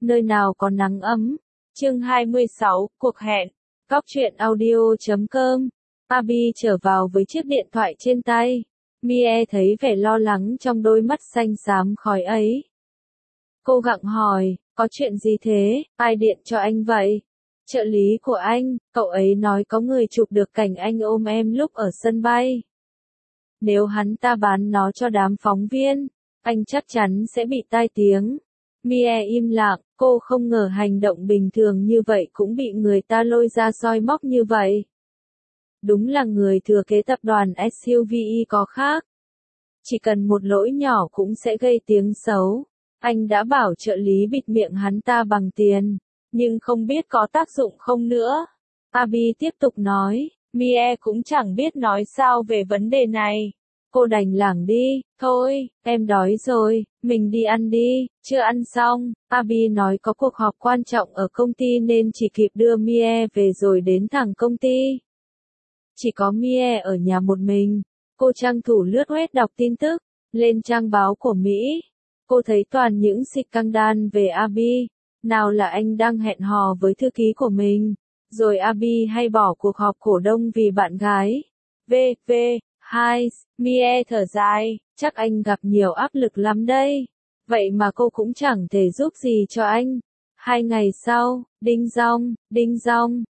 nơi nào có nắng ấm. Chương 26, cuộc hẹn. Cóc truyện audio.com. Abby trở vào với chiếc điện thoại trên tay. Mie thấy vẻ lo lắng trong đôi mắt xanh xám khói ấy. Cô gặng hỏi, có chuyện gì thế, ai điện cho anh vậy? Trợ lý của anh, cậu ấy nói có người chụp được cảnh anh ôm em lúc ở sân bay. Nếu hắn ta bán nó cho đám phóng viên, anh chắc chắn sẽ bị tai tiếng. Mie im lặng, cô không ngờ hành động bình thường như vậy cũng bị người ta lôi ra soi móc như vậy. Đúng là người thừa kế tập đoàn SUVE có khác. Chỉ cần một lỗi nhỏ cũng sẽ gây tiếng xấu. Anh đã bảo trợ lý bịt miệng hắn ta bằng tiền, nhưng không biết có tác dụng không nữa. Abby tiếp tục nói, Mie cũng chẳng biết nói sao về vấn đề này. Cô đành lảng đi, thôi, em đói rồi, mình đi ăn đi, chưa ăn xong. Abby nói có cuộc họp quan trọng ở công ty nên chỉ kịp đưa Mie về rồi đến thẳng công ty. Chỉ có Mie ở nhà một mình, cô tranh thủ lướt web đọc tin tức, lên trang báo của Mỹ. Cô thấy toàn những scandal về Abby, nào là anh đang hẹn hò với thư ký của mình, rồi Abby hay bỏ cuộc họp cổ đông vì bạn gái. Hai, Mie thở dài, chắc anh gặp nhiều áp lực lắm đây. Vậy mà cô cũng chẳng thể giúp gì cho anh. 2 ngày sau, đinh dong,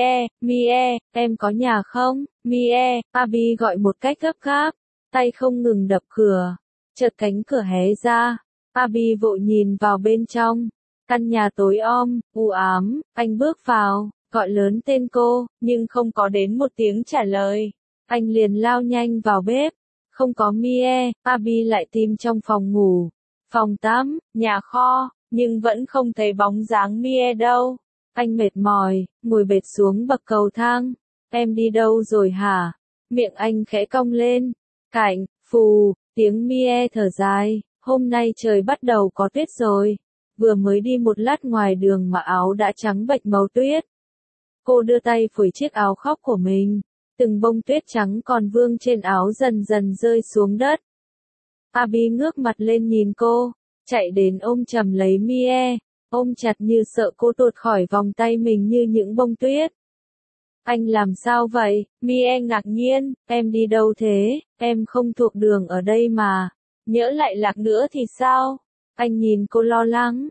Mie, em có nhà không? Mie, Abby gọi một cách gấp gáp, tay không ngừng đập cửa. Chợt cánh cửa hé ra, Abby vội nhìn vào bên trong. Căn nhà tối om, u ám, anh bước vào, gọi lớn tên cô, nhưng không có đến một tiếng trả lời. Anh liền lao nhanh vào bếp. Không có Mie, Abby lại tìm trong phòng ngủ, phòng tắm, nhà kho, nhưng vẫn không thấy bóng dáng Mie đâu. Anh mệt mỏi, ngồi bệt xuống bậc cầu thang. Em đi đâu rồi hả? Miệng anh khẽ cong lên. Cảnh, phù, tiếng Mie thở dài. Hôm nay trời bắt đầu có tuyết rồi. Vừa mới đi một lát ngoài đường mà áo đã trắng bệch màu tuyết. Cô đưa tay phủi chiếc áo khoác của mình. Từng bông tuyết trắng còn vương trên áo dần dần rơi xuống đất. Abby ngước mặt lên nhìn cô, chạy đến ôm chầm lấy Mie, ôm chặt như sợ cô tuột khỏi vòng tay mình như những bông tuyết. Anh làm sao vậy? Mie ngạc nhiên, em đi đâu thế? Em không thuộc đường ở đây mà. Nhỡ lại lạc nữa thì sao? Anh nhìn cô lo lắng.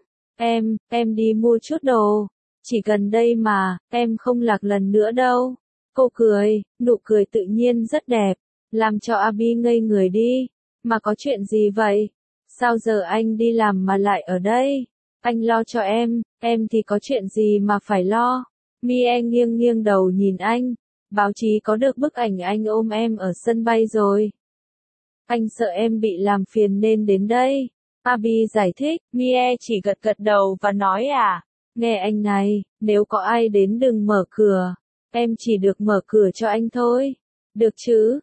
Em đi mua chút đồ. Chỉ gần đây mà, em không lạc lần nữa đâu. Cô cười, nụ cười tự nhiên rất đẹp, làm cho Abby ngây người đi. Mà có chuyện gì vậy? Sao giờ anh đi làm mà lại ở đây? Anh lo cho em thì có chuyện gì mà phải lo? Mie nghiêng nghiêng đầu nhìn anh. Báo chí có được bức ảnh anh ôm em ở sân bay rồi. Anh sợ em bị làm phiền nên đến đây. Abby giải thích, Mie chỉ gật gật đầu và nói nghe anh này, nếu có ai đến đừng mở cửa. Em chỉ được mở cửa cho anh thôi. Được chứ,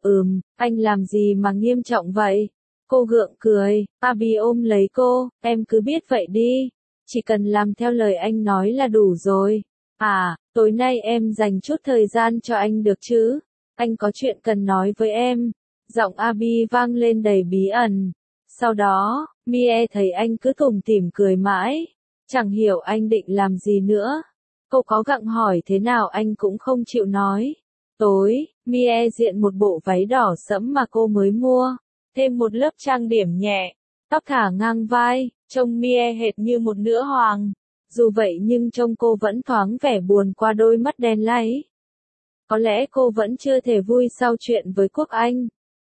anh làm gì mà nghiêm trọng vậy? Cô gượng cười, Abby ôm lấy cô, em cứ biết vậy đi. Chỉ cần làm theo lời anh nói là đủ rồi. Tối nay em dành chút thời gian cho anh được chứ? Anh có chuyện cần nói với em. Giọng Abby vang lên đầy bí ẩn. Sau đó, Mie thấy anh cứ tủm tỉm cười mãi. Chẳng hiểu anh định làm gì nữa. Cô có gặng hỏi thế nào anh cũng không chịu nói. Tối, Mie diện một bộ váy đỏ sẫm mà cô mới mua, thêm một lớp trang điểm nhẹ, tóc thả ngang vai, trông Mie hệt như một nữ hoàng. Dù vậy nhưng trông cô vẫn thoáng vẻ buồn qua đôi mắt đen láy. Có lẽ cô vẫn chưa thể vui sau chuyện với Quốc Anh.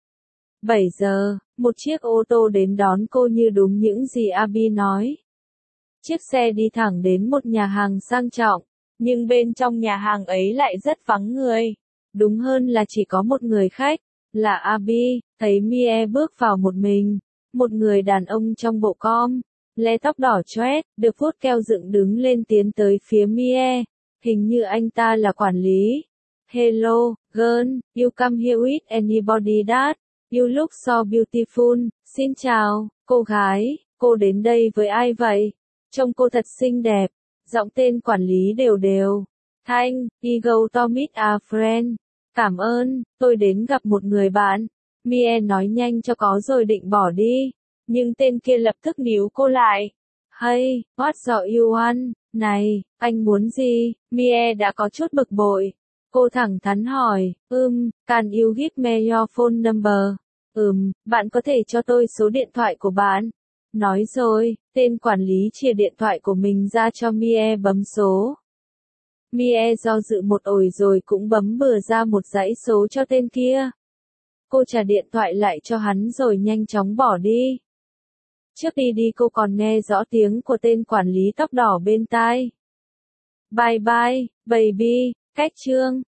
7 giờ, một chiếc ô tô đến đón cô như đúng những gì Abby nói. Chiếc xe đi thẳng đến một nhà hàng sang trọng. Nhưng bên trong nhà hàng ấy lại rất vắng người. Đúng hơn là chỉ có một người khách, là Abby. Thấy Mie bước vào một mình. Một người đàn ông trong bộ com, lê tóc đỏ chóét, được vuốt keo dựng đứng lên tiến tới phía Mie. Hình như anh ta là quản lý. Hello, girl, you come here with anybody that? You look so beautiful. Xin chào, cô gái, cô đến đây với ai vậy? Trông cô thật xinh đẹp. Giọng tên quản lý đều đều. Thanh, we go to meet a friend. Cảm ơn, tôi đến gặp một người bạn. Mie nói nhanh cho có rồi định bỏ đi. Nhưng tên kia lập tức níu cô lại. Hey, what do you want? Này, anh muốn gì? Mie đã có chút bực bội. Cô thẳng thắn hỏi, can you give me your phone number? Bạn có thể cho tôi số điện thoại của bạn. Nói rồi, tên quản lý chìa điện thoại của mình ra cho Mie bấm số. Mie do dự một hồi rồi cũng bấm bừa ra một dãy số cho tên kia. Cô trả điện thoại lại cho hắn rồi nhanh chóng bỏ đi. Trước đi cô còn nghe rõ tiếng của tên quản lý tóc đỏ bên tai. Bye bye, baby, cách chương.